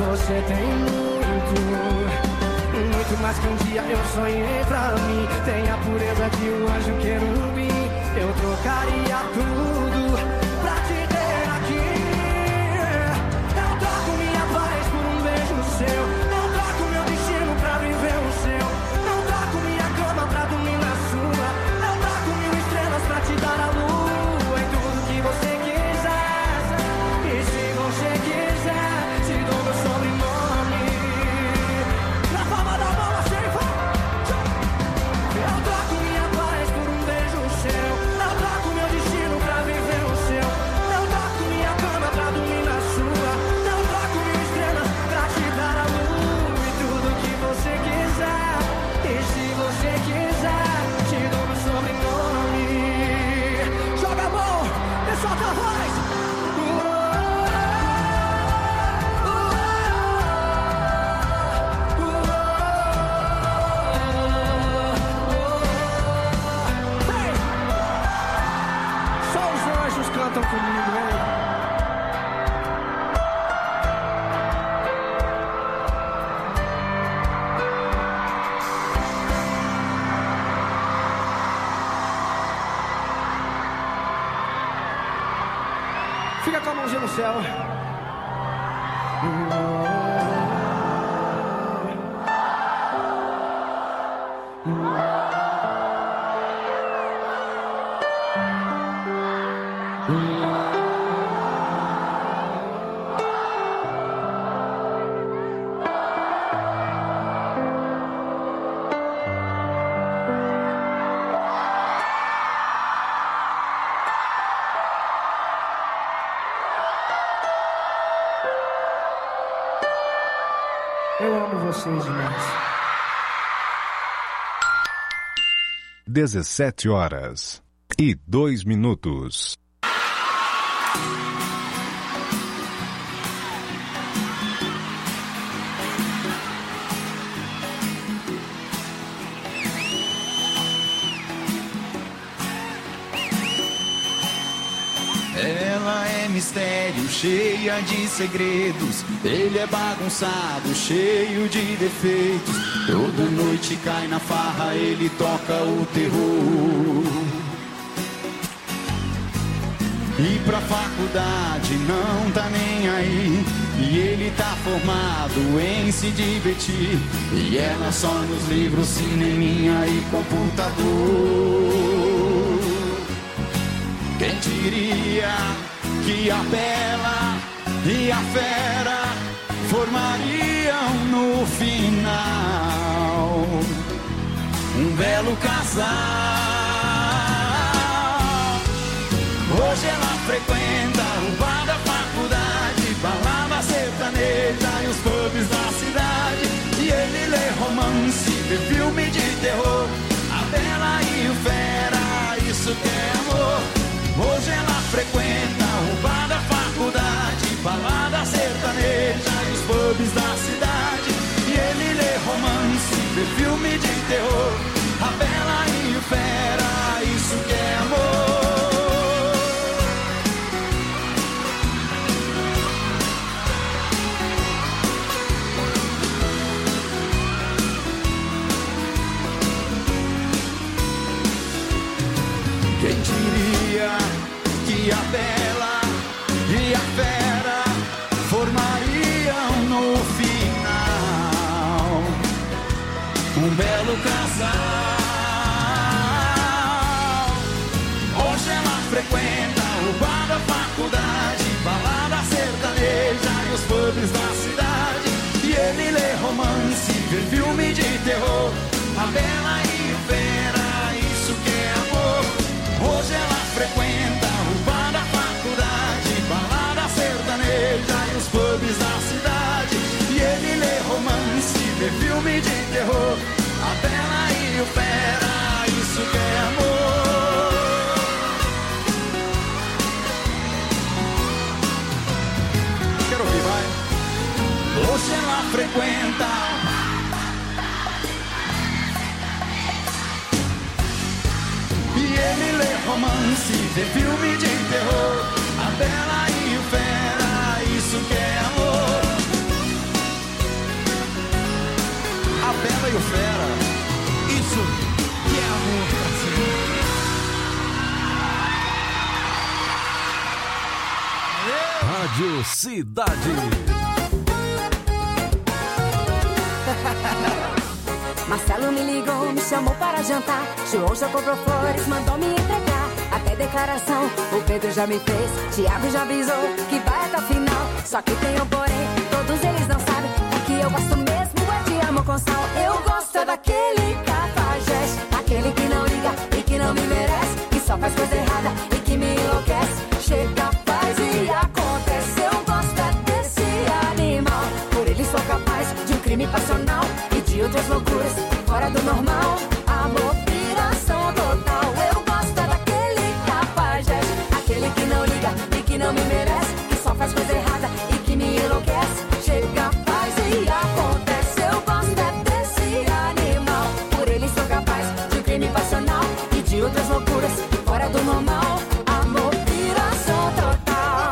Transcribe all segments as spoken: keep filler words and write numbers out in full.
você tem muito, muito mais que um dia eu sonhei pra mim. Tem a pureza de um anjo querubim. Eu trocaria tudo pra te ter aqui. Eu troco minha paz por um beijo seu. Eu troco meu destino pra viver o seu. Eu troco minha cama pra dormir na sua. Eu troco mil estrelas pra te dar a lua. E tudo que você quiser. E se você quiser, te dou meu sobrenome. Na palma da mão você vai. Eu troco minha paz por um beijo seu. Eu troco meu destino pra viver o seu. Eu troco minha cama pra dormir na sua. Eu troco mil estrelas pra te dar a lua. E tudo que você quiser. E se você quiser, te dou meu sobrenome. Joga a mão e solta a voz. Hey! Só os anjos cantam comigo, hein? Fica com a mãozinha no céu. Eu amo vocês demais. dezessete horas e dois minutos. Ela é mistério, cheia de segredos. Ele é bagunçado, cheio de defeitos. Toda noite cai na farra, ele toca o terror. E pra faculdade não tá nem aí. E ele tá formado em se divertir. E ela só nos livros, cineminha e computador. Quem diria que a bela e a fera formariam no final um belo casal. Hoje ela frequenta o bar da faculdade, balada sertaneja e os pubs da cidade. E ele lê romance, vê filme de terror. A bela e o fera, isso que é amor. Hoje ela frequenta o bar da faculdade, balada sertaneja e os pubs da cidade. E ele lê romance, vê filme de terror. A bela e o fera, isso que é amor. Quem diria que a bela e a fera formariam no final um belo casal. Hoje ela frequenta o bar da faculdade, balada sertaneja e os pubs da cidade. E ele lê romance, vê filme de terror. A bela e o fera, isso que é amor. Hoje ela frequenta o bar da faculdade, balada sertaneja e os pubs da cidade. E ele lê romance, vê filme de terror. A bela e o fera, isso que é amor. Quero ouvir, vai. Hoje ela frequenta ele lê romance, vê filme de terror. A bela e o fera, isso que é amor. Rádio Cidade. Marcelo me ligou, me chamou para jantar. João já comprou flores, mandou me entregar. Até declaração o Pedro já me fez. Tiago já avisou que vai até o final. Só que tem um porém, todos eles não sabem. É que eu gosto mesmo é de amor com sal. Eu gosto daquele cafajeste, aquele que não liga e que não me merece, que só faz coisa errada e que me enlouquece. Chega, faz e acontece. Eu gosto é desse animal. Por ele sou capaz de um crime passional e de outras loucuras fora do normal. Amor, piração total. Eu gosto daquele cafajeste, aquele que não liga e que não me merece, que só faz coisa errada e que me enlouquece. Chega, faz e acontece. Eu gosto é desse animal. Por ele sou capaz de um crime passional e de outras loucuras fora do normal. Amor, piração total.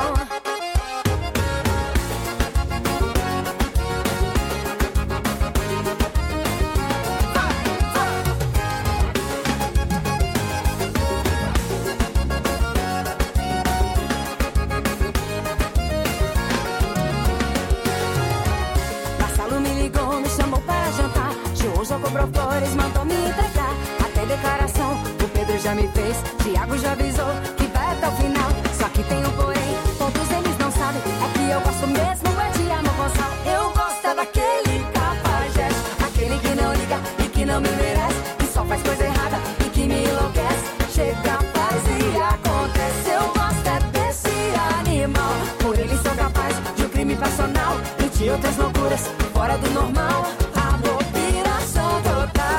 Cobrou flores, mandou me entregar. Até declaração o Pedro já me fez. Tiago já avisou que vai até o final. Só que tem um porém, todos eles não sabem. É que eu gosto mesmo é de amor com sal. Eu gosto é daquele cafajeste, aquele que não liga e que não me merece, que só faz coisa errada e que me enlouquece. Chega, faz e acontece. Eu gosto é desse animal. Por ele sou capaz de um crime passional e de outras loucuras fora do normal. Amor, piração total.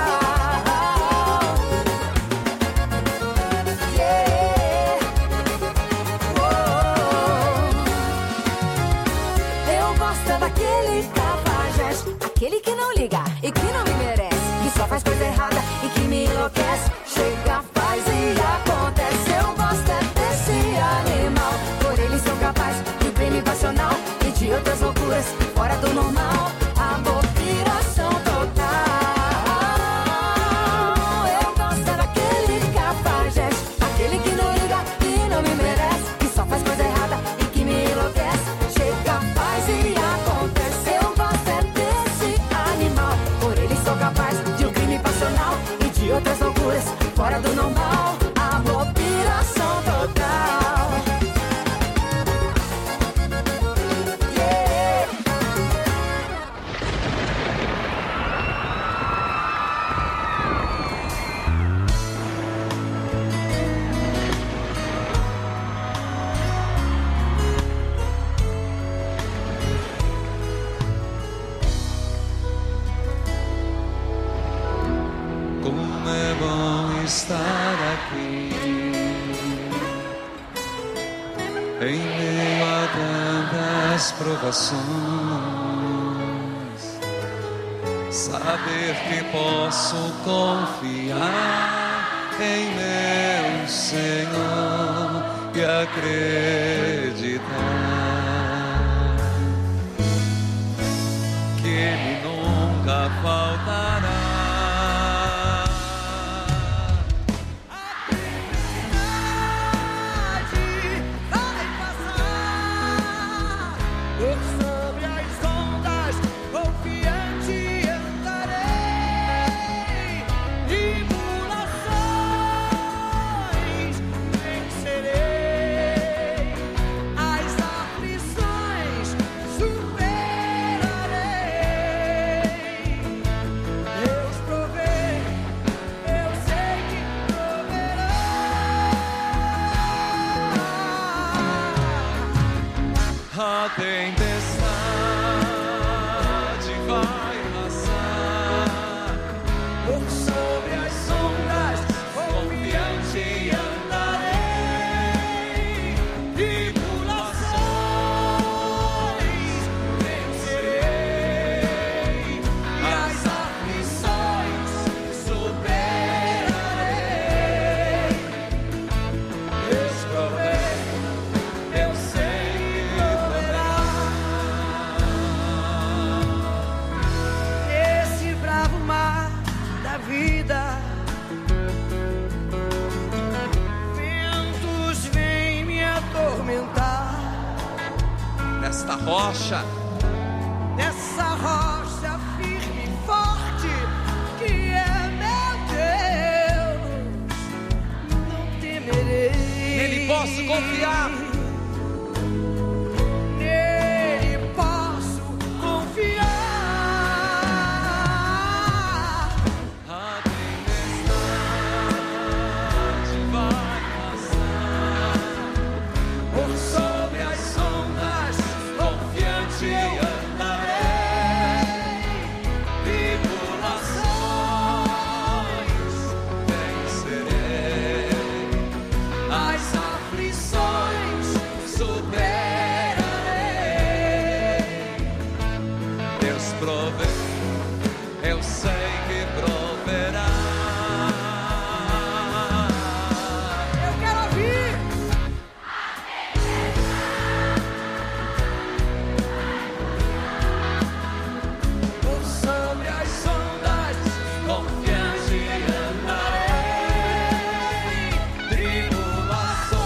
Yeah. Oh. Eu gosto daquele cafajeste, aquele que não liga e que não me merece, que só faz coisa errada e que me enlouquece. Chega, faz e acontece. Eu gosto é desse animal. Por ele sou capaz de um crime passional e de outras loucuras fora do normal. Amor, piração total. Eu gosto daquele cafajeste, aquele que não liga e não me merece, que só faz coisa errada e que me enlouquece. Chega, faz e acontece. Eu gosto é desse animal. Por ele sou capaz de um crime passional e de outras loucuras fora do normal. Amor, piração total. Estar aqui em meio a tantas provações, saber que posso confiar em meu Senhor e acreditar que Ele nunca faltará. A tempestade vai passar, por sobre as sombras, confiante andarei, tribulações vencerei, e as aflições superarei. Deus provê, eu sei. nesta rocha, nessa rocha firme e forte que é meu Deus, não temerei. nele posso confiar. Nele posso confiar. A tempestade vai passar Por sobre as ondas, confiante andarei. tribulações, vencerei As aflições superarei. Deus provê, eu sei que proverá. eu quero ouvir. Por sobre as ondas, Confiante andarei, tribulações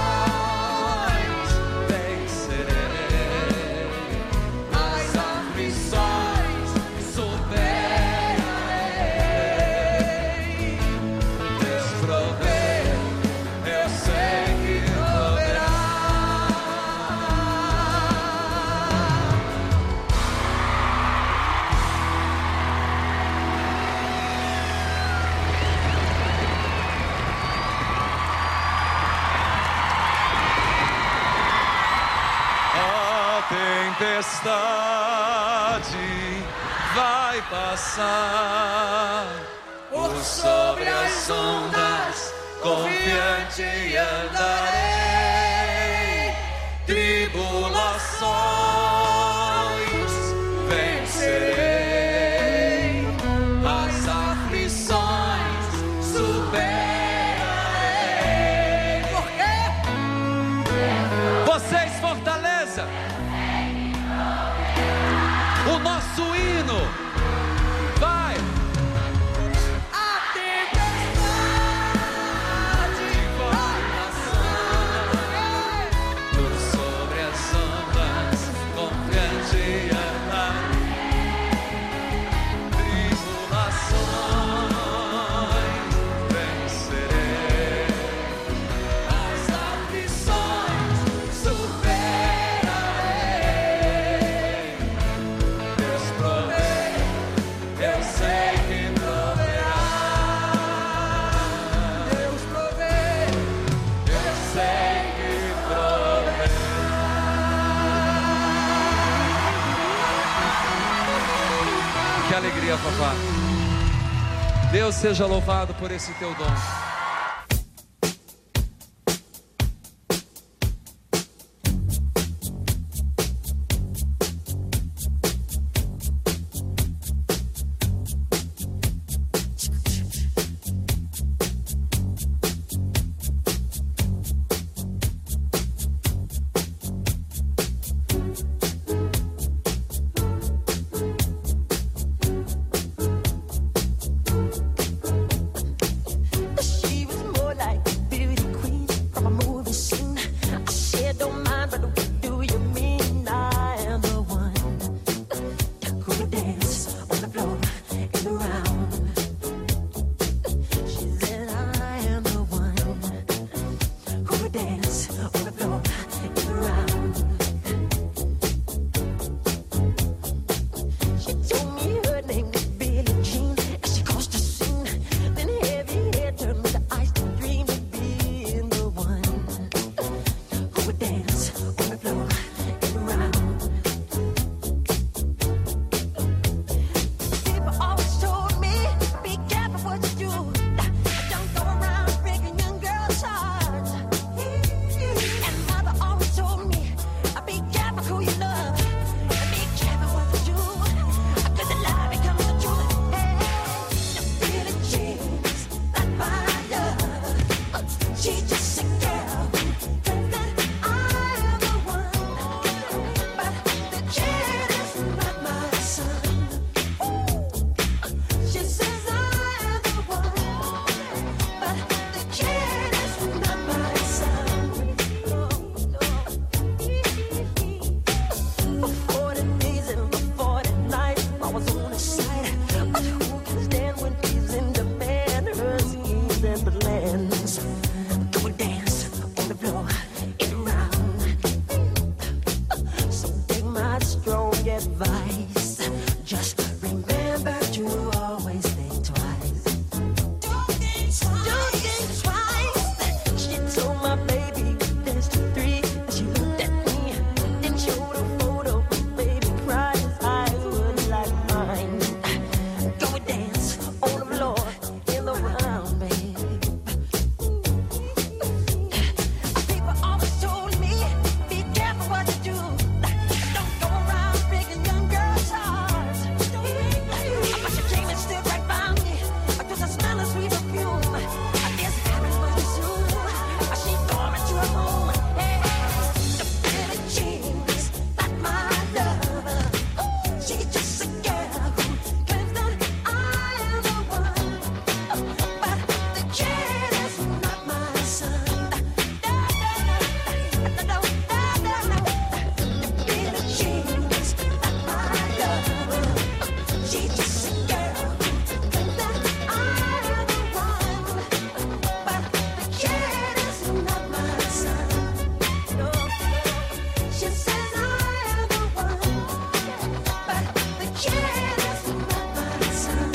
vencerei, as aflições superarei. Deus provê, eu sei que proverá. A tempestade vai passar por sobre as ondas, confiante andarei, tribulações vencerei, as aflições superarei. Por quê? Vocês, Fortaleza, o nosso hino vai. A tempestade vai passar Por sobre as ondas, confiante andarei, tribulações vencerei, as aflições superarei. Deus provê, eu sei que proverá. Deus provê. Eu sei que proverá. Que alegria, papá. Deus seja louvado por esse teu dom. Shh. advice. Just remember to always think twice. Do think twice. Do think twice. She told my baby there's three. She looked at me, then showed a photo. Baby cried, his eyes were like mine. Go and dance on the floor in the round, babe. People always told me, be careful what you do. Don't go around breaking young girls' hearts. But she came and stood right by me. Cause I smell a sweet perfume. This happened pretty soon. She tore me to her room. Hey, the Billie Jean's not my lover. She's just a girl who claims that I am the one. But the kid is not my son. No, no, no, no, no, no. The Billie Jean's not my lover. She's just a girl who claims that I am the one. But the kid is not my son. No, she says I am the one. But the kid is not my son.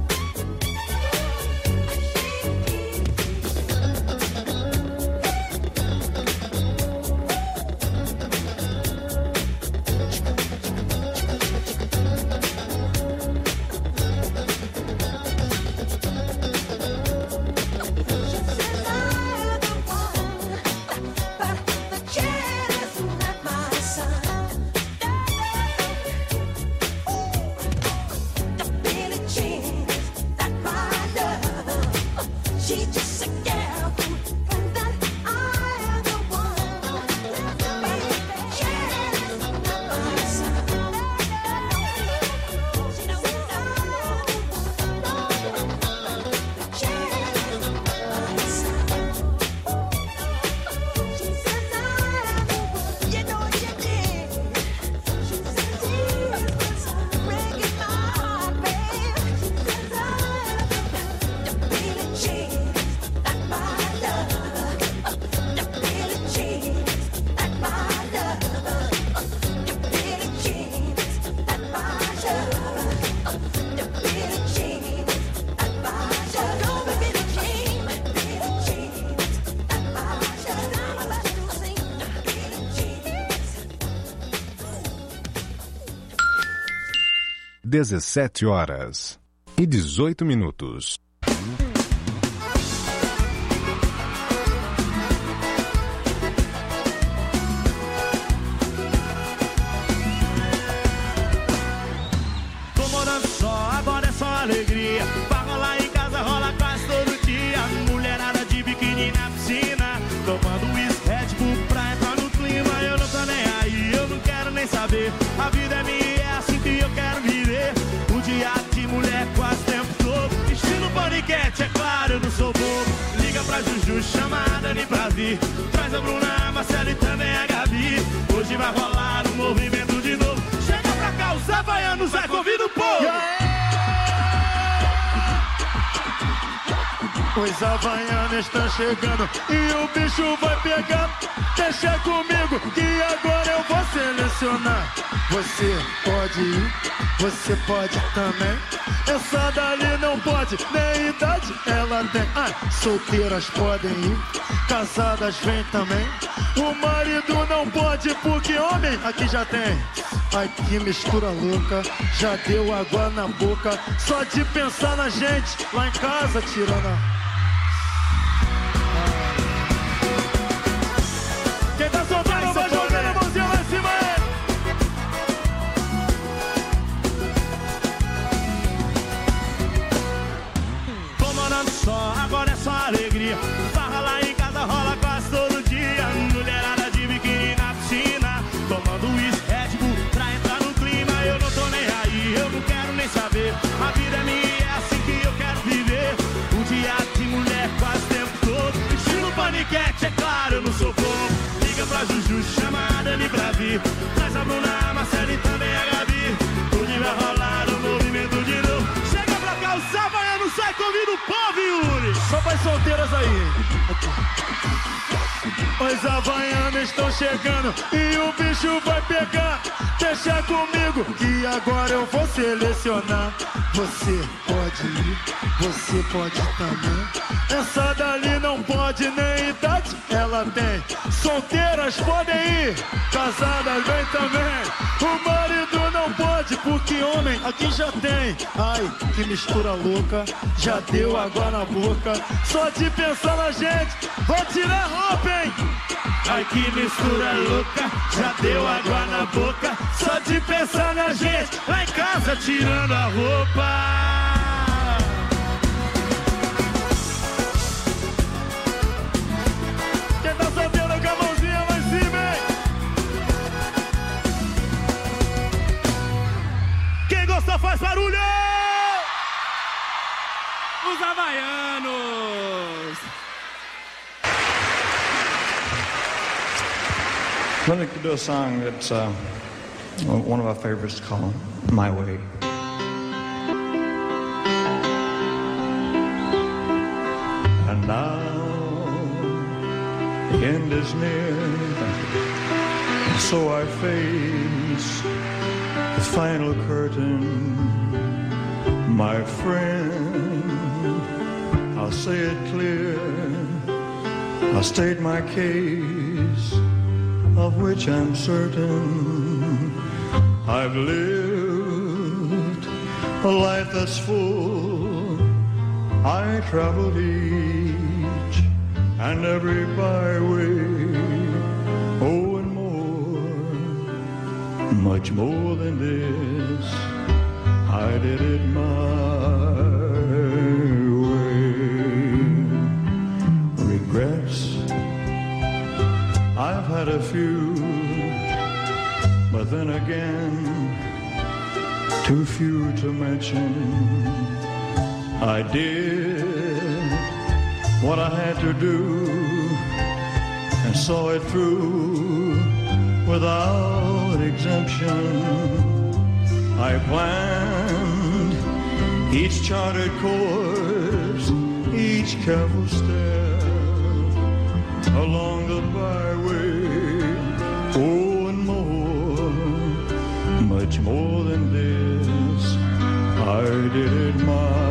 She's just a girl who claims that I am the one. But the kid is not my son. She knows I am the one. The kid is not my son. She says I am the one. You know you did. She says he's breaking my heart, babe. She says I am the Billie Jean's not my lover. The Billie Jean's not my lover. The Billie Jean's not my lover. The Billie Jean's not my lover. Go with Billie Jean. Billie Jean's not my lover. I'm about to sing the Billie Jean's. dezessete horas e dezoito minutos. Tô morando só, agora é só alegria. Pra rolar em casa, rola quase todo dia. Mulherada de biquíni na piscina, tomando uísque, Red Bull pra entrar no clima. Eu não tô nem aí, eu não quero nem saber. A vida é minha e é assim que eu quero viver. O dia de mulher quase o tempo todo. Estilo paniquete, é claro, eu não sou bobo. Liga pra Juju, chama a Dani pra vir. Traz a Bruna, a Marcela e também a Gabi. Hoje vai rolar um movimento de novo. Chega pra cá, os havaianos, vai convida o povo. Os havaianos estão chegando e o bicho vai pegar. Deixa comigo que agora eu vou selecionar. Você pode ir, você pode também. Essa dali não pode, nem idade ela tem. Ah, solteiras podem ir, casadas vem também. O marido não pode porque homem aqui já tem. Ai que mistura louca, já deu água na boca. Só de pensar na gente lá em casa tirando a... Quem tá soltando vai jogando a mãozinha lá em cima aí. Tô morando só, agora é só alegria. Farra lá em casa, rola quase todo dia. Mulherada de biquíni na piscina, tomando uísque, Red Bull pra entrar no clima. Eu não tô nem aí, eu não quero nem saber. A vida é minha e é assim que eu quero viver. O dia As havaianas estão chegando e o bicho vai pegar. Deixa comigo que agora eu vou selecionar. Você pode ir, você pode também. Essa dali não pode nem idade, ela tem. Solteiras podem ir, casadas vem também. O marido não pode, porque homem aqui já tem. Ai, que mistura louca, já deu água na boca. Só de pensar na gente, vou tirar a roupa, hein? Ai, que mistura louca, já deu água na boca. Só de pensar na gente, lá em casa tirando a roupa. Quem tá solteiro com a mãozinha lá em cima, hein? Quem gosta faz barulho! Os havaianos! Let me do a song that's uh, one of our favorites called My Way. And now the end is near, so I face the final curtain. My friend, I'll say it clear, I'll state my case, of which I'm certain. I've lived a life that's full. I traveled each and every byway. Oh, and more, much more than this, I did it my way. Regrets, I've had a few, but then again, too few to mention. I did what I had to do and saw it through without exemption. I planned each charted course, each careful step along the byway. Oh, and more, much more than this, I did it my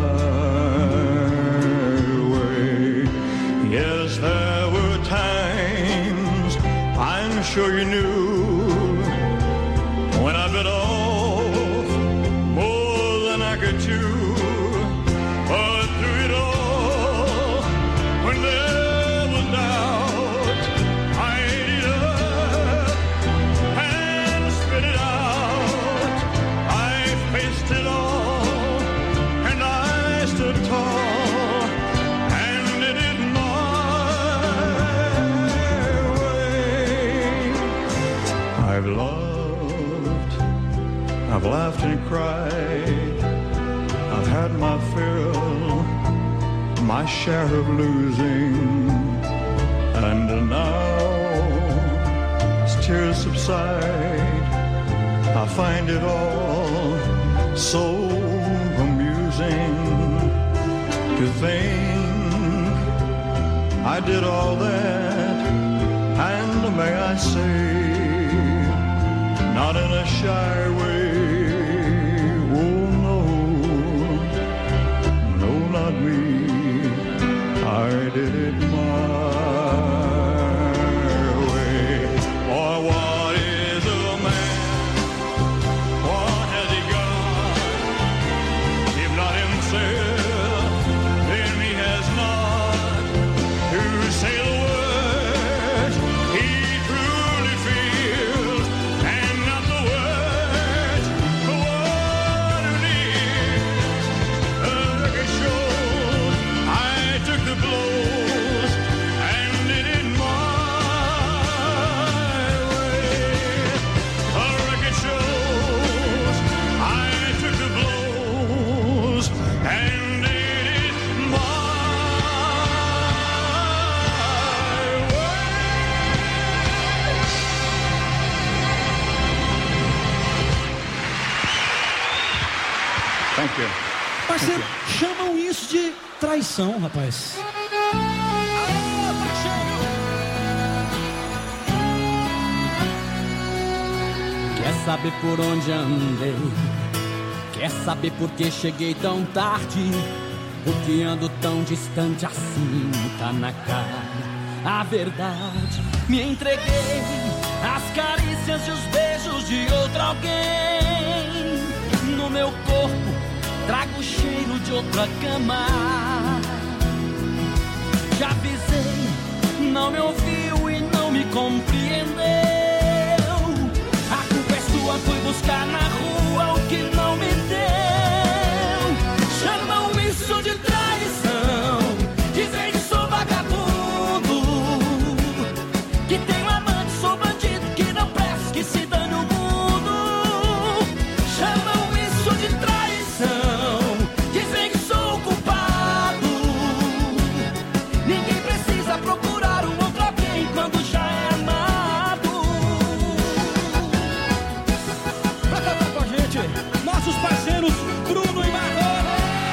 way. Yes, there were times, I'm sure you knew, when I bit off more than I could chew. But through it all, when there was doubt, I ate it up and spit it out. I faced it all, and I stood tall, and did it my way. I've loved, I've laughed and cried, I've had my fill, my share of losing, and now as tears subside, I find it all so amusing to think I did all that, and may I say, not in a shy way. Oh no, no, not me. I did it my way. Or what is a man? What has he got? If not himself, then he has not to say the words he truly feels, and not the words for what it is. The record shows I took the blows and did it my way. The record shows I took the blows and did it my way. Thank you. Parceiro, chamam isso de traição, rapaz. saber por onde andei? Quer saber por que cheguei tão tarde? Por que ando tão distante assim? Tá na cara a verdade. Me entreguei às carícias e os beijos de outro alguém. No meu corpo trago o cheiro de outra cama. Já avisei, não me ouviu e não me compreendeu. A culpa é sua, fui buscar na rua o que não me deu. Chamam isso de traição, dizem que sou vagabundo, que tenho amante, sou bandido, que não presto, que se dane o mundo. Chamam isso de traição, dizem que sou culpado. Ninguém precisa procurar um outro alguém quando já é amado. Pra cantar com a gente, nossos parceiros Bruno e Marrone.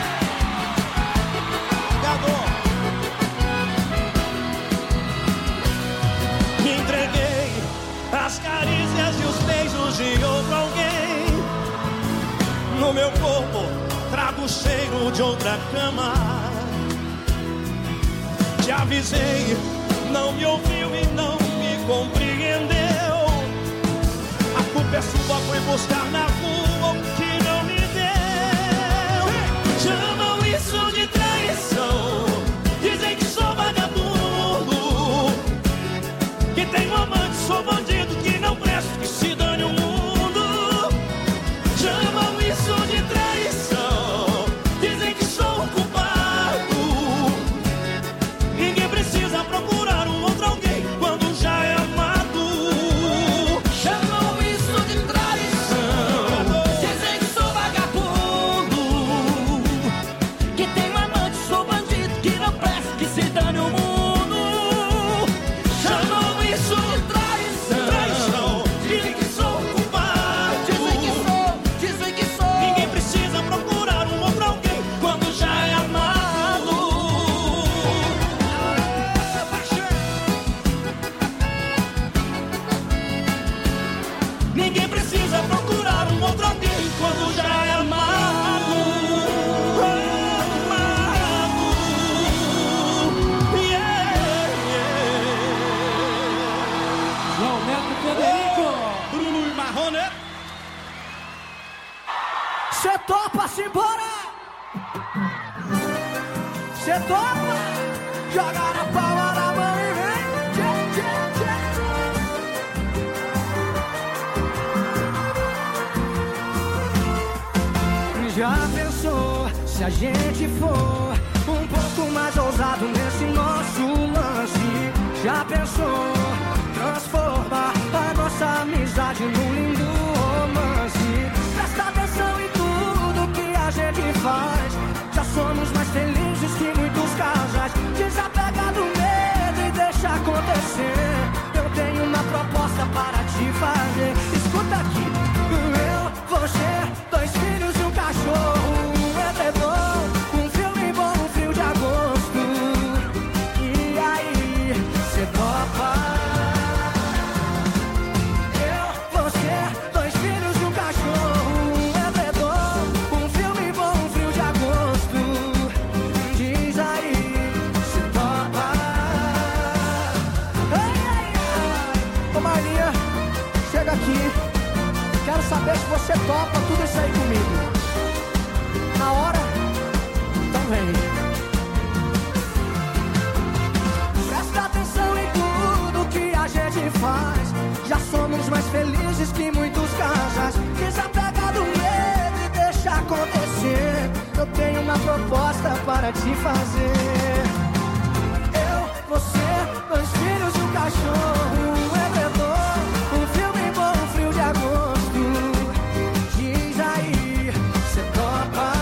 Me entreguei às carícias e os beijos de outro alguém. No meu corpo trago o cheiro de outra cama. Te avisei, não me ouviu e não me compreendeu. A culpa é sua, foi buscar na rua o que não me deu. Chamam isso de traição, dizem que sou vagabundo, que tenho amante, sou bandido, que não presto, que se dane o mundo. Chamam isso de traição, dizem que sou culpado. Ninguém precisa procurar um outro alguém quando já é amado. Chamam isso de traição, dizem que sou vagabundo, que tenho amante, sou bandido, que não presto, que se dane o mundo. Chamam isso de traição, Traição, dizem que sou culpado, dizem que sou, dizem que sou. ninguém precisa procurar um outro alguém quando já é amado. Ninguém precisa procurar um outro alguém quando já é amado. Amado. Yeah, yeah. João Neto Federico, Bruno e Marrone. Cê topa, simbora! Cê topa! Joga na palma da mão e vem! Tchê, tchê, tchê. Já pensou se a gente for um pouco mais ousado nesse nosso lance? Já pensou transformar a nossa amizade num lindo romance? Presta atenção em tudo que a gente faz. Já somos mais felizes que muitos casais. Desapega do medo e deixa acontecer. Eu tenho uma proposta para te fazer. Escuta aqui. Eu, você, dois filhos e um cachorro, um edredom, um filme bom, um frio de agosto. E aí, cê topa? Eu, você, dois filhos e um cachorro, um edredom, um filme bom, um frio de agosto. Diz aí, cê topa? Ai, ai, ai. Ô Marlinha, chega aqui. Quero saber se você topa tudo isso aí comigo. Na hora? Então vem. Presta atenção em tudo que a gente faz. Já somos mais felizes que muitos casais. Desapega do medo e deixa acontecer. Eu tenho uma proposta para te fazer. Eu, você, dois filhos e um cachorro, um edredom, um filme bom, um frio de agosto. Diz aí, cê topa?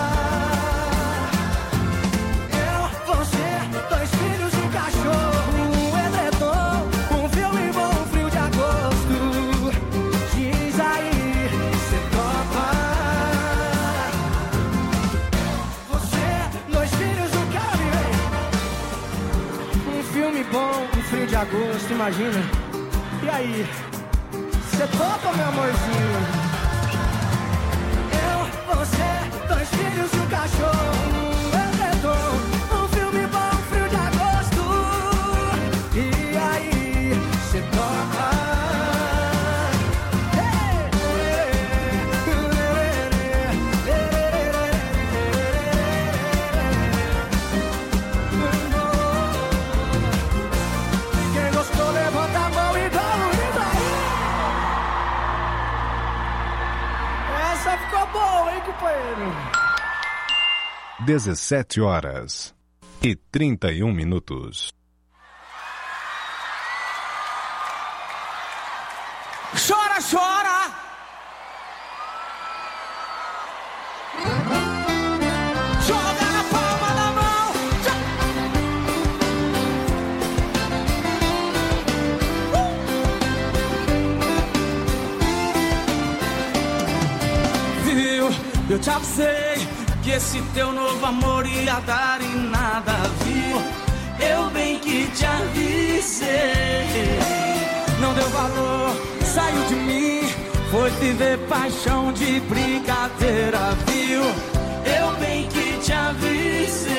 Eu, você, dois filhos e um cachorro, um edredom, um filme bom, um frio de agosto. Diz aí, cê topa? Você, dois filhos, um cara, um filme bom, um frio de agosto, imagina. E aí, cê topa, meu amorzinho? Essa ficou boa, hein, companheiro? dezessete horas e trinta e um minutos. Chora, chora! Joga na palma da mão! Uh! Viu? Eu te avisei que esse teu novo amor ia dar em nada, viu? Eu bem que te avisei. Não deu valor, saiu de mim, foi viver paixão de brincadeira, viu? Eu bem que te avisei.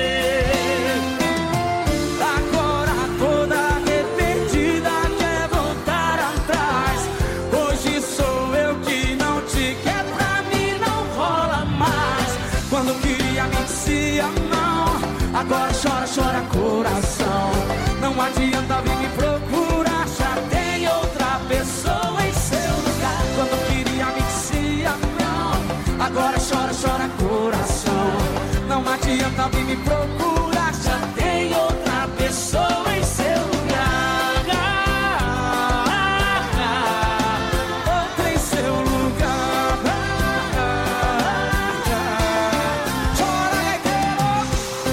Agora toda arrependida quer voltar atrás. Hoje sou eu que não te quer, pra mim não rola mais. Quando queria me dizia não, agora chora, chora coração. Não adianta vir me procurar, já tem outra pessoa em seu lugar. Quando queria me dizia não, agora chora, chora coração. Não adianta vir me procurar, já tem outra pessoa em seu lugar. Outra em seu lugar. Chora, gaiteiro.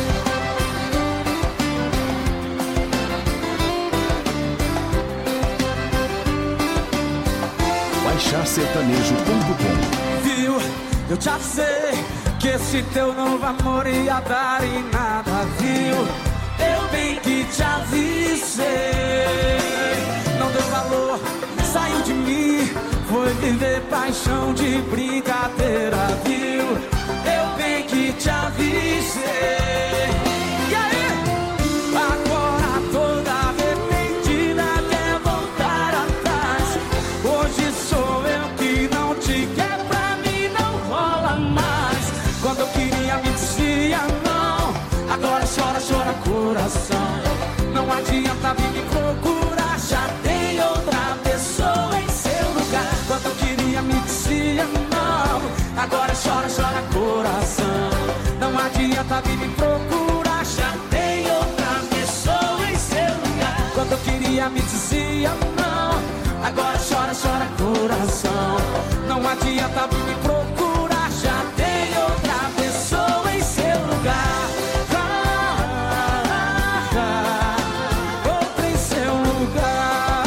baixar sertanejo ponto com. Viu? Eu te avisei que esse teu novo amor ia dar em nada, viu? Eu bem que te avisei. Não deu valor, saiu de mim, foi viver paixão de brincadeira, viu? Eu bem que te avisei. E aí? Agora toda arrependida quer voltar atrás. Hoje sou eu que não te quer, pra mim não rola mais. Quando eu queria me dizia não, agora chora, chora coração. Não adianta vir me procurar, já tem outra pessoa em seu lugar. Quando eu queria me dizia não, agora chora, chora coração. Não adianta vir me procurar, já tem outra pessoa em seu lugar. Quando eu queria me dizia não, agora chora, chora coração. Não adianta vir me procurar, já tem outra pessoa em seu lugar. Outra em seu lugar.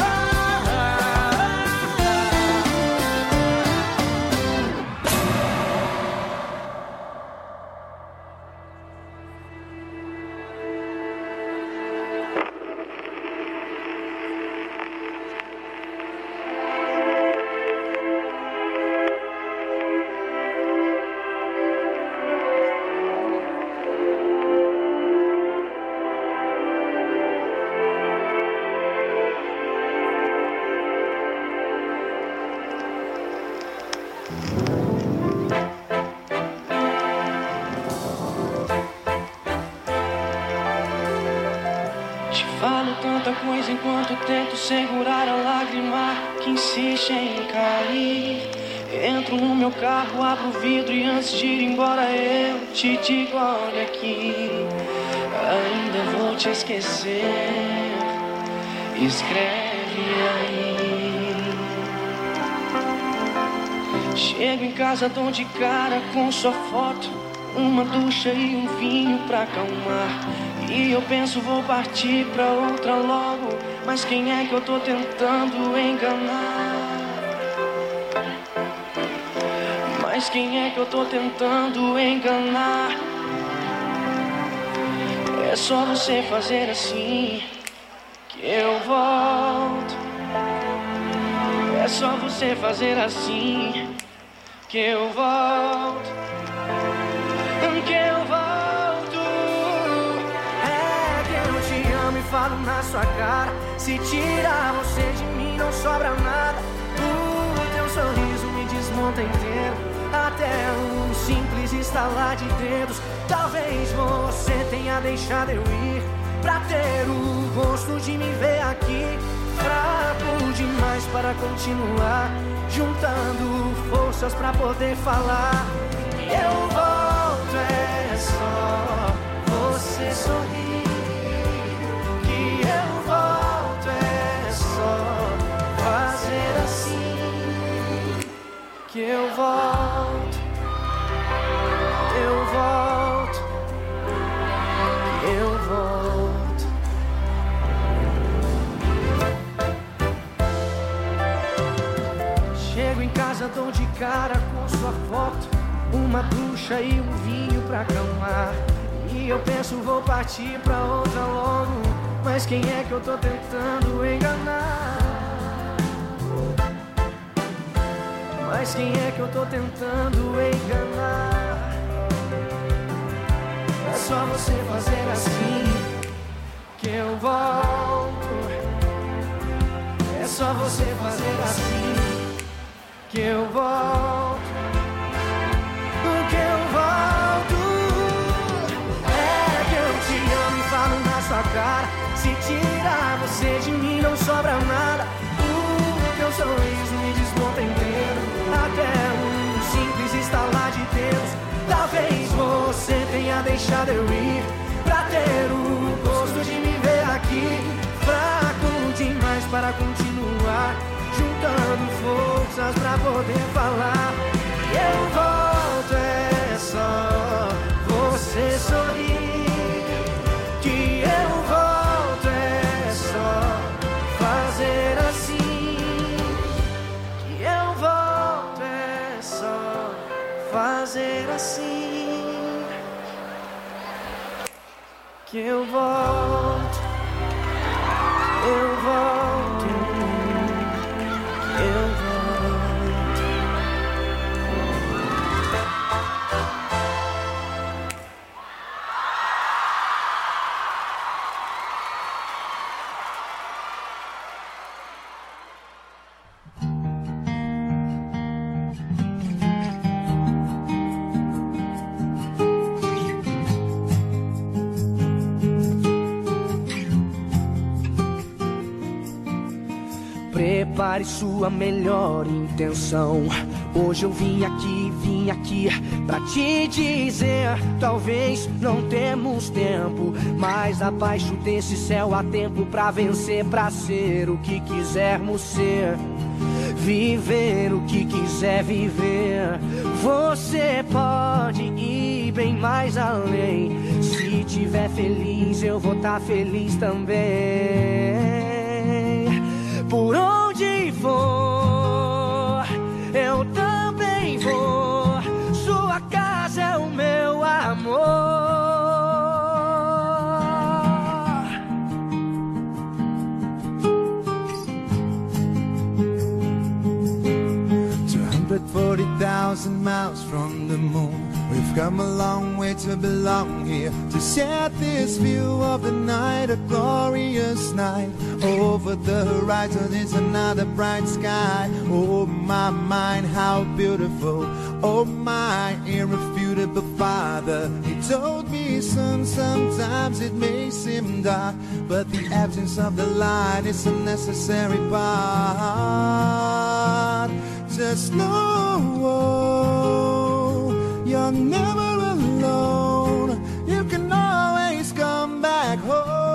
Te falo tanta coisa enquanto tento segurar a lágrima que insiste em cair. Entro no meu carro, abro o vidro e antes de ir embora eu te digo, olha aqui, ainda vou te esquecer. Escreve aí. Chego em casa, dou de cara com sua foto, uma ducha e um vinho pra acalmar. E eu penso vou partir pra outra logo, mas quem é que eu tô tentando enganar? Mas quem é que eu tô tentando enganar? É só você fazer assim que eu volto. É só você fazer assim que eu volto. Que eu volto. É que eu te amo e falo na sua cara. Se tirar você de mim não sobra nada. O teu sorriso me desmonta inteiro, até um simples estalar de dedos. Talvez você tenha deixado eu ir pra ter o gosto de me ver aqui. Fraco demais para continuar. juntando forças pra poder falar. Eu volto, é só você sorrir. Que eu volto, é só fazer assim. Que eu volto, eu volto, que eu volto. Chego em casa, dou de cara com sua foto, uma ducha e um vinho pra acalmar. E eu penso, vou partir pra outra logo, mas quem é que eu tô tentando enganar? Mas quem é que eu tô tentando enganar? É só você fazer assim que eu volto. É só você fazer assim que eu volto. Que eu volto. É que eu te amo e falo na sua cara. Se tirar você de mim não sobra nada. O teu sorriso me desmonta inteiro. Até um simples estalar de dedos. Talvez você tenha deixado eu ir pra ter o gosto de me ver aqui. Fraco demais para continuar, juntando forças pra poder falar. E eu volto, é só você sorrir. Que eu volto, é só fazer assim. Que eu volto, é só fazer assim. Que eu volto, eu volto, eu volto. Prepare sua melhor intenção. Hoje eu vim aqui, vim aqui pra te dizer: talvez não temos tempo, mas abaixo desse céu há tempo pra vencer, pra ser o que quisermos ser, viver o que quiser viver. Você pode ir bem mais além. Se tiver feliz, eu vou tá feliz também. Por onde for, eu também vou. Sua casa é o meu amor. two hundred forty thousand miles from the moon, we've come a long way to belong here, to share this view of the night, a glorious night. Over the horizon is another bright sky. Oh my mind, how beautiful. Oh my irrefutable Father. He told me, son, sometimes it may seem dark, but the absence of the light is a necessary part. Just know you're never alone. You can always come back home.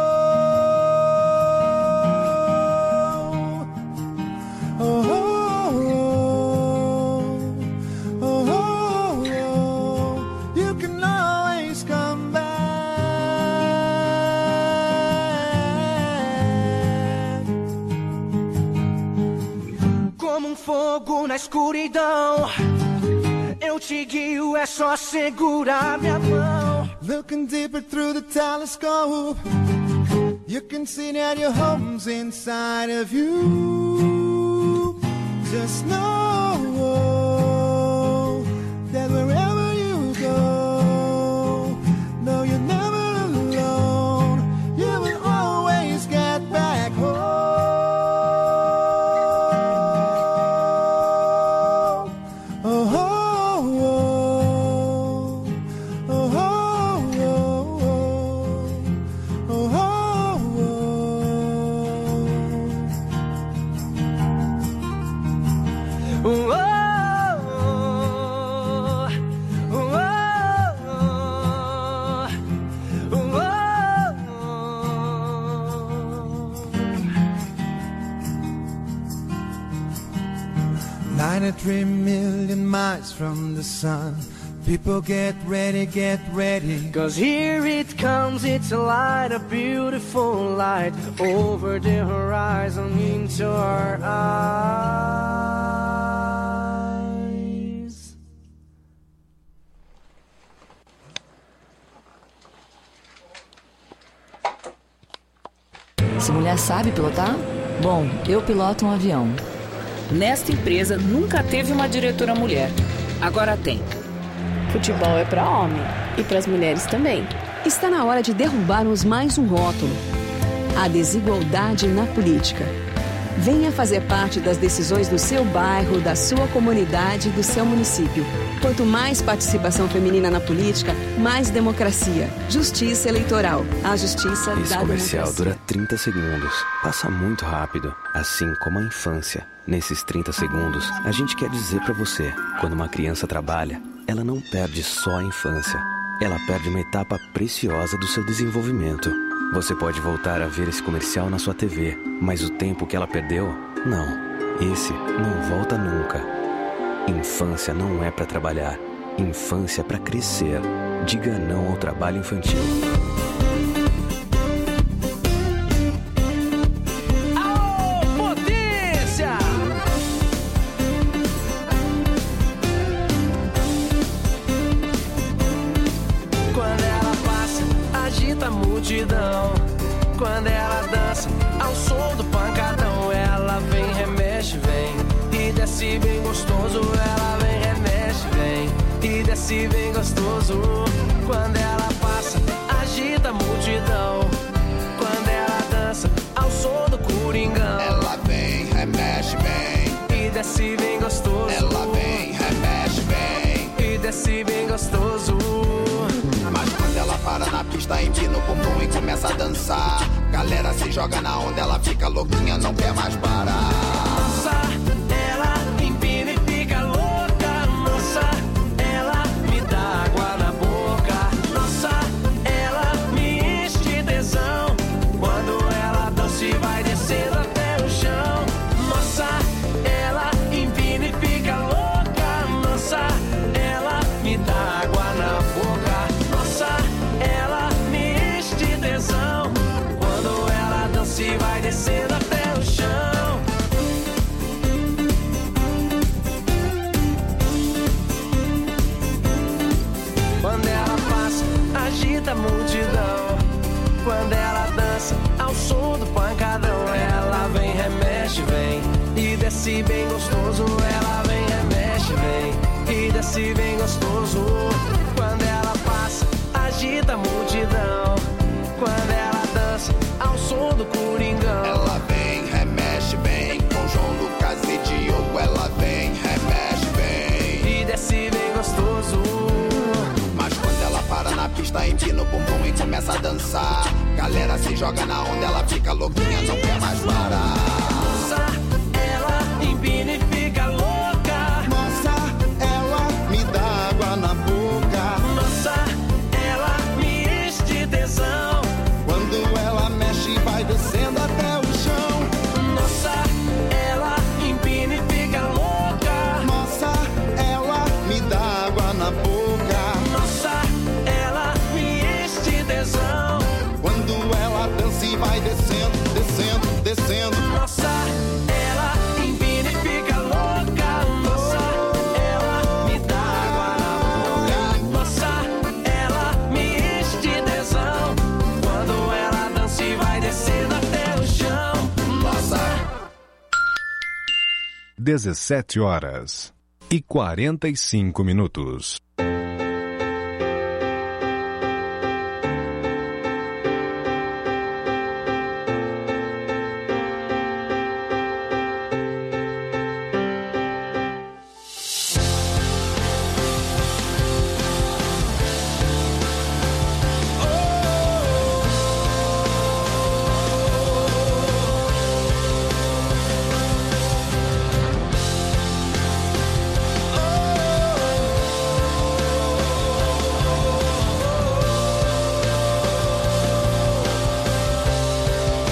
Fogo na escuridão, eu te guio, é só segurar minha mão. Looking deeper through the telescope, you can see that your home's inside of you. Just know that wherever you go, no, you're never alone. You will always get back home. twenty-three million miles from the sun. People get ready, get ready. Cause here it comes, it's a light, a beautiful light, over the horizon into our eyes. Essa mulher sabe pilotar? Bom, eu piloto um avião. Nesta empresa nunca teve uma diretora mulher. Agora tem. Futebol é para homem e para as mulheres também. Está na hora de derrubarmos mais um rótulo: a desigualdade na política. Venha fazer parte das decisões do seu bairro, da sua comunidade e do seu município. Quanto mais participação feminina na política, mais democracia. Justiça eleitoral. A justiça Esse da comercial democracia. dura trinta segundos. Passa muito rápido, assim como a infância. Nesses trinta segundos, a gente quer dizer pra você: quando uma criança trabalha, ela não perde só a infância. Ela perde uma etapa preciosa do seu desenvolvimento. Você pode voltar a ver esse comercial na sua T V, mas o tempo que ela perdeu, não. Esse não volta nunca. Infância não é pra trabalhar. Infância é pra crescer. Diga não ao trabalho infantil. A multidão, quando ela dança ao som do pancadão, ela vem, remexe, vem e desce bem gostoso. Ela vem, remexe, vem e desce bem gostoso. Quando ela passa, agita a multidão, quando ela dança ao som do coringão, Ela vem, remexe, vem e desce bem gostoso. Ela vem, remexe, vem e desce bem gostoso. Mas quando ela para na pista, empina o bumbum e começa a dançar. Galera se joga na onda, ela fica louquinha, não quer mais parar. Nossa, ela empina e fica louca. Nossa, ela me dá água na boca. Nossa, ela me enche de tesão. Quando ela dança e vai descendo até o chão. Nossa, ela empina e fica louca. Nossa, ela me dá água na boca. Nossa, ela me enche de tesão. Quando ela dança e vai descendo até o chão. Quando ela passa, agita a multidão. Quando ela dança ao som do pancadão, ela vem, remexe, vem e desce bem gostoso. Ela vem, remexe, vem e desce bem gostoso. Quando ela passa, agita a multidão. Quando ela dança ao som do coringão, Ela vem, remexe, vem com João Lucas e Diogo. Ela vem, remexe, vem e desce bem gostoso. Mas quando ela para na pista, empina o bumbum e começa a dançar. Galera se joga na onda, ela fica louquinha, não quer mais parar. Nossa, ela empina e fica louca. Nossa, ela me dá água na boca. Nossa, ela me enche de tesão. Quando ela mexe e vai descendo até o chão. Nossa, ela empina e fica louca. Nossa, ela me dá água na boca. Nossa, ela me enche de tesão. Quando ela dança e vai descendo, descendo, descendo. Nossa, ela empina e fica louca. Nossa, ela me dá água na boca. Nossa, ela me enche de tesão. Quando ela dança e vai descendo até o chão. Nossa. dezessete horas e quarenta e cinco minutos.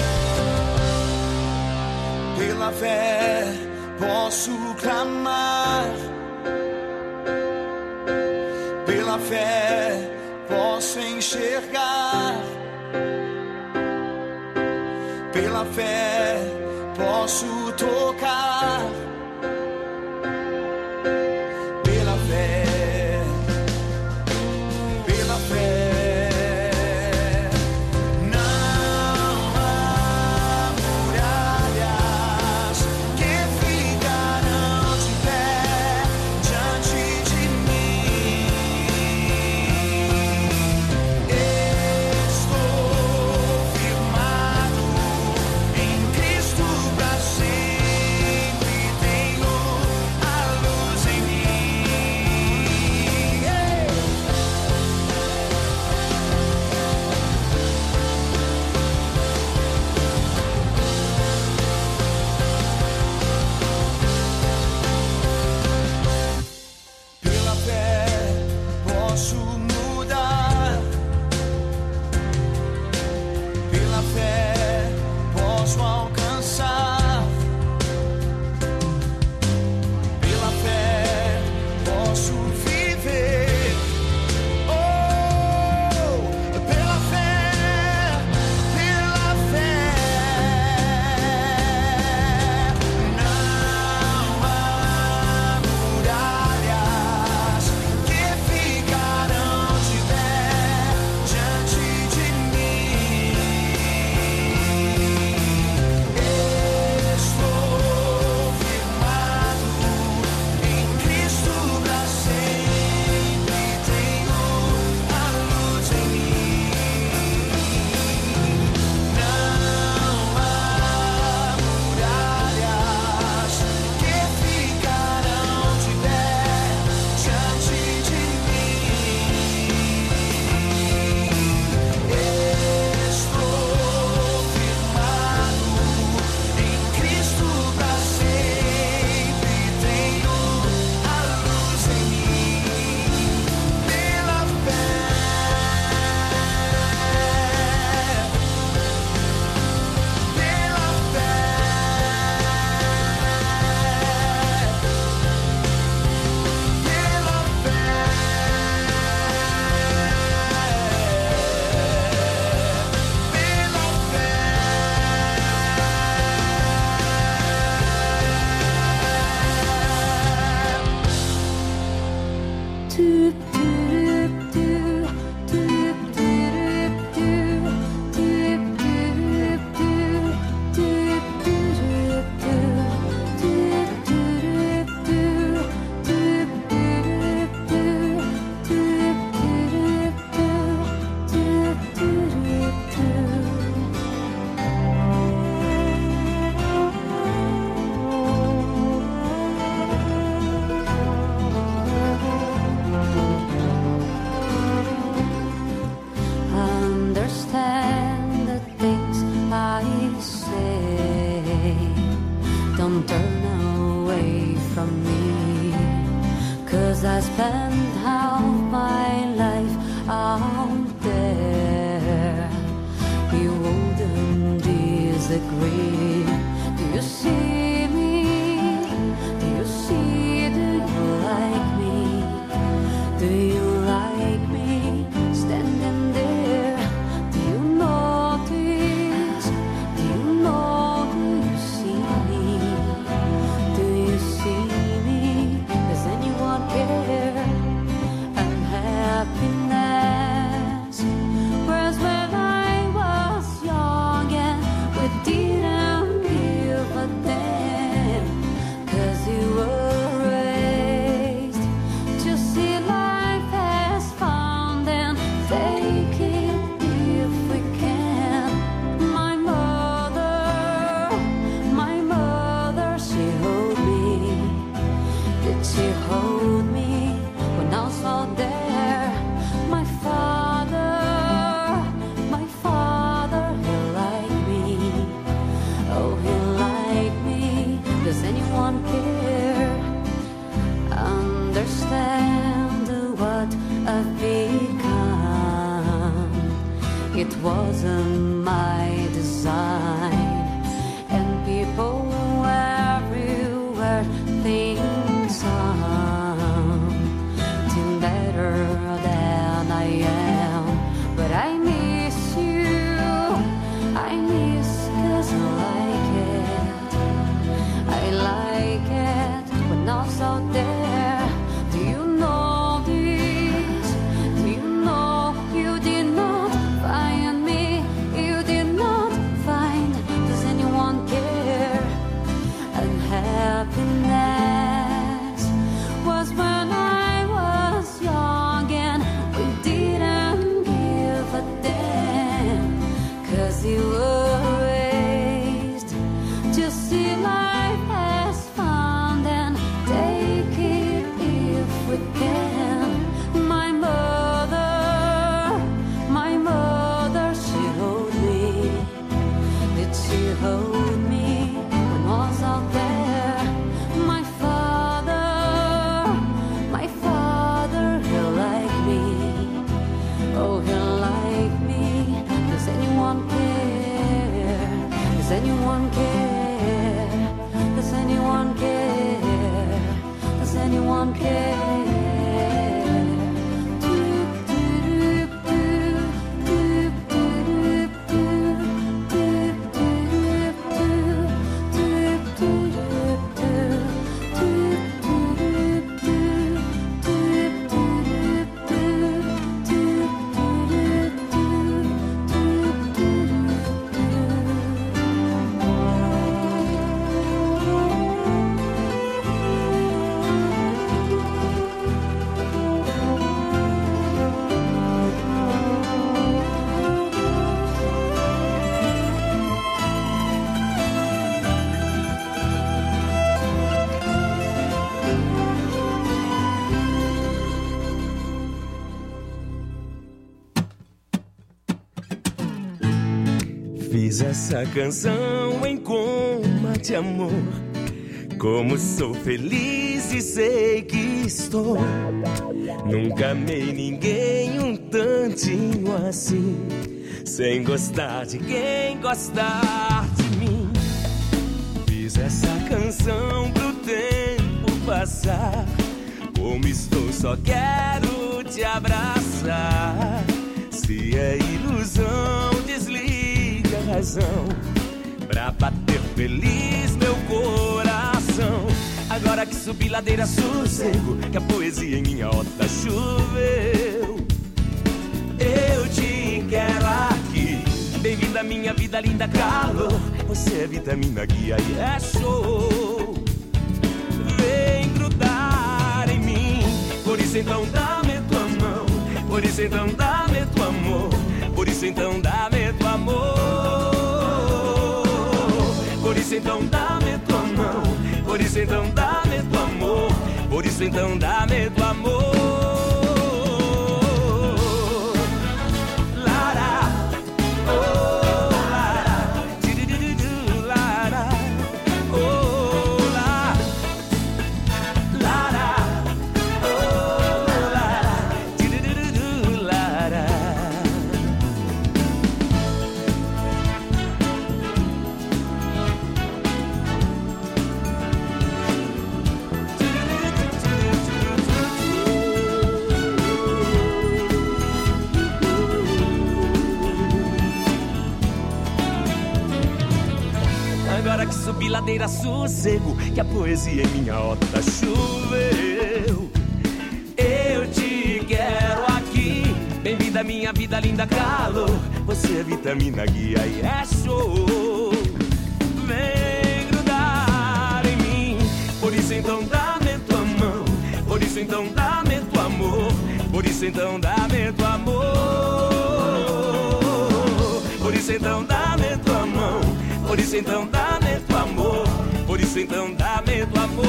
Pela fé posso clamar. Pela fé posso enxergar, pela fé posso tocar, pela fé, pela fé. I spent half my life out there. You wouldn't disagree. Do you see me? Do you see? Do you like me? Do you like me standing there? Do you notice? Do you know? Do you see me? Do you see me? Does anyone care? And happiness was when I was young and we didn't give a damn, 'cause you were raised to see life as fun and take it if we can. My mother, my mother, she hold me. Did she hold me when I was out there? My father, my father, he liked me. Oh, he liked me. Does anyone care? Understand what I've become. It wasn't my design, and people everywhere think something better Fiz essa canção em coma de amor. Como sou feliz e sei que estou. Nunca amei ninguém um tantinho assim, sem gostar de quem gostar de mim. Fiz essa canção pro tempo passar. Como estou, só quero te abraçar. Se é ilusão, desliga a razão pra bater feliz meu coração. Agora que subi ladeira, sossego, que a poesia em minha horta choveu. Eu te quero aqui, bem-vinda à minha vida, linda calor. Você é vitamina, guia e é show. Vem grudar em mim, por isso então dá-me tua mão. Por isso então dá-me tua amor. Por isso então dá-me tua amor. Por isso então dá-me tua mão. Por isso então dá-me tua amor. Por isso então dá-me tua amor. Lara, oh Lara, di-di-di-di-du, Lara, oh Lara, Lara, oh Lara, di-di-di-di-du, Lara. Agora que subi ladeira, sossego, que a poesia em minha horta choveu. Eu te quero aqui, bem-vinda à minha vida, linda calor. Você é vitamina, guia e é show. Vem grudar em mim, por isso então dá-me tua mão. Por isso então dá-me tua amor. Por isso então dá-me tua amor. Por isso então dá-me tua mão. Por isso então dá-me tua amor. Por isso então dá-me tua amor.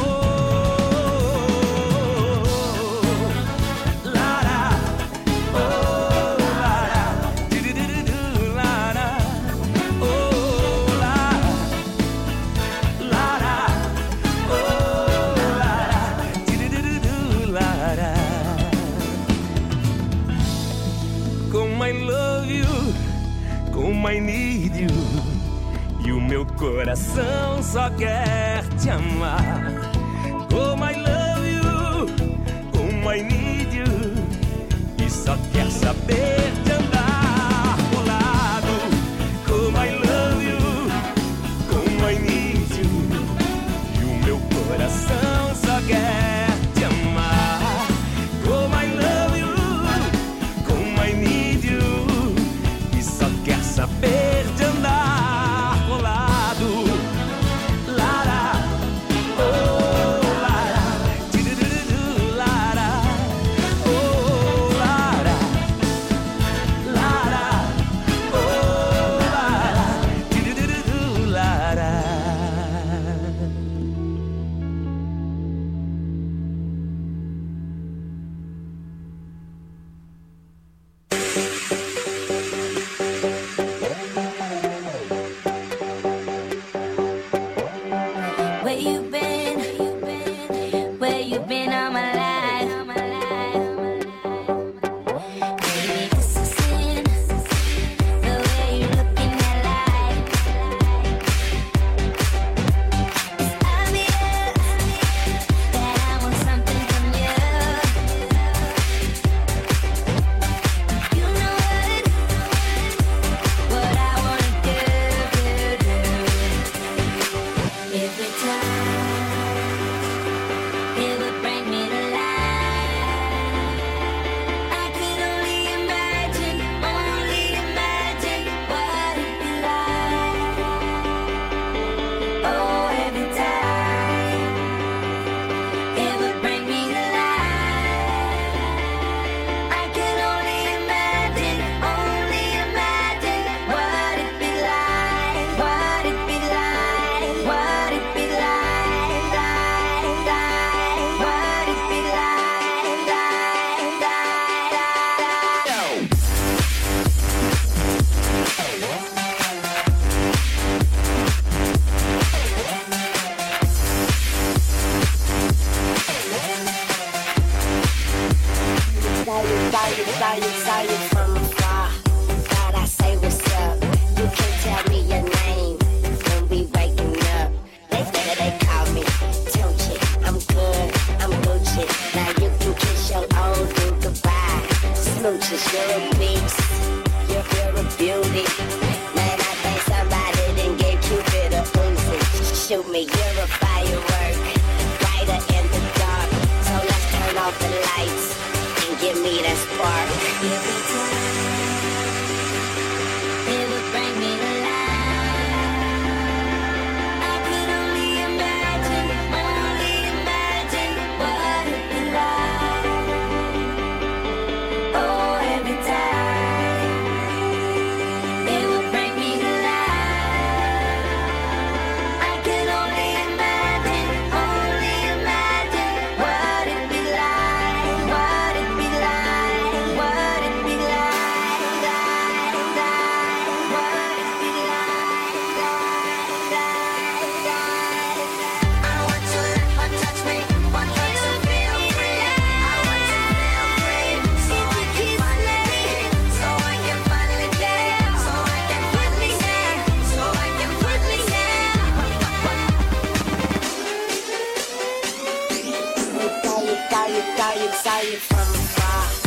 Lara, oh Lara, di-di-di-di-du, Lara, oh Lara, Lara, oh Lara, di-di-di-di-du, Lara. Como I love you, como I need you. E o meu coração só quer te amar. Como I love you, como I need you. E só quer saber de andar ao lado. Como I love you, como I need you. E o meu coração só quer te amar. Como I love you, como I need you. E só quer saber de andar. saw you, saw you, saw you from afar. Thought I say what's up. You can tell me your name when we waking up. They say they call me Tunchi. I'm good, I'm Gucci. Now you can kiss your old dude goodbye. Smooches, you're a beast. You're, you're a beauty. Man, I think somebody done gave Cupid a Uzi. Shoot me, you're a firework. Brighter in the dark. So let's turn off the lights and give me that spark. Every time it would bring me to life. I could only imagine, only imagine what it'd be like. Oh, every time it would bring me to life. I could only imagine, only imagine what it'd be like, what it'd be like, what it'd be like, like, like, what it'd be like, like, like, like. I want to let her touch me, want her to feel free. I want to feel free, so I can finally, so I can finally dance, so I can finally dance, so I can finally dance. Saw you, saw you, saw you, saw you from afar.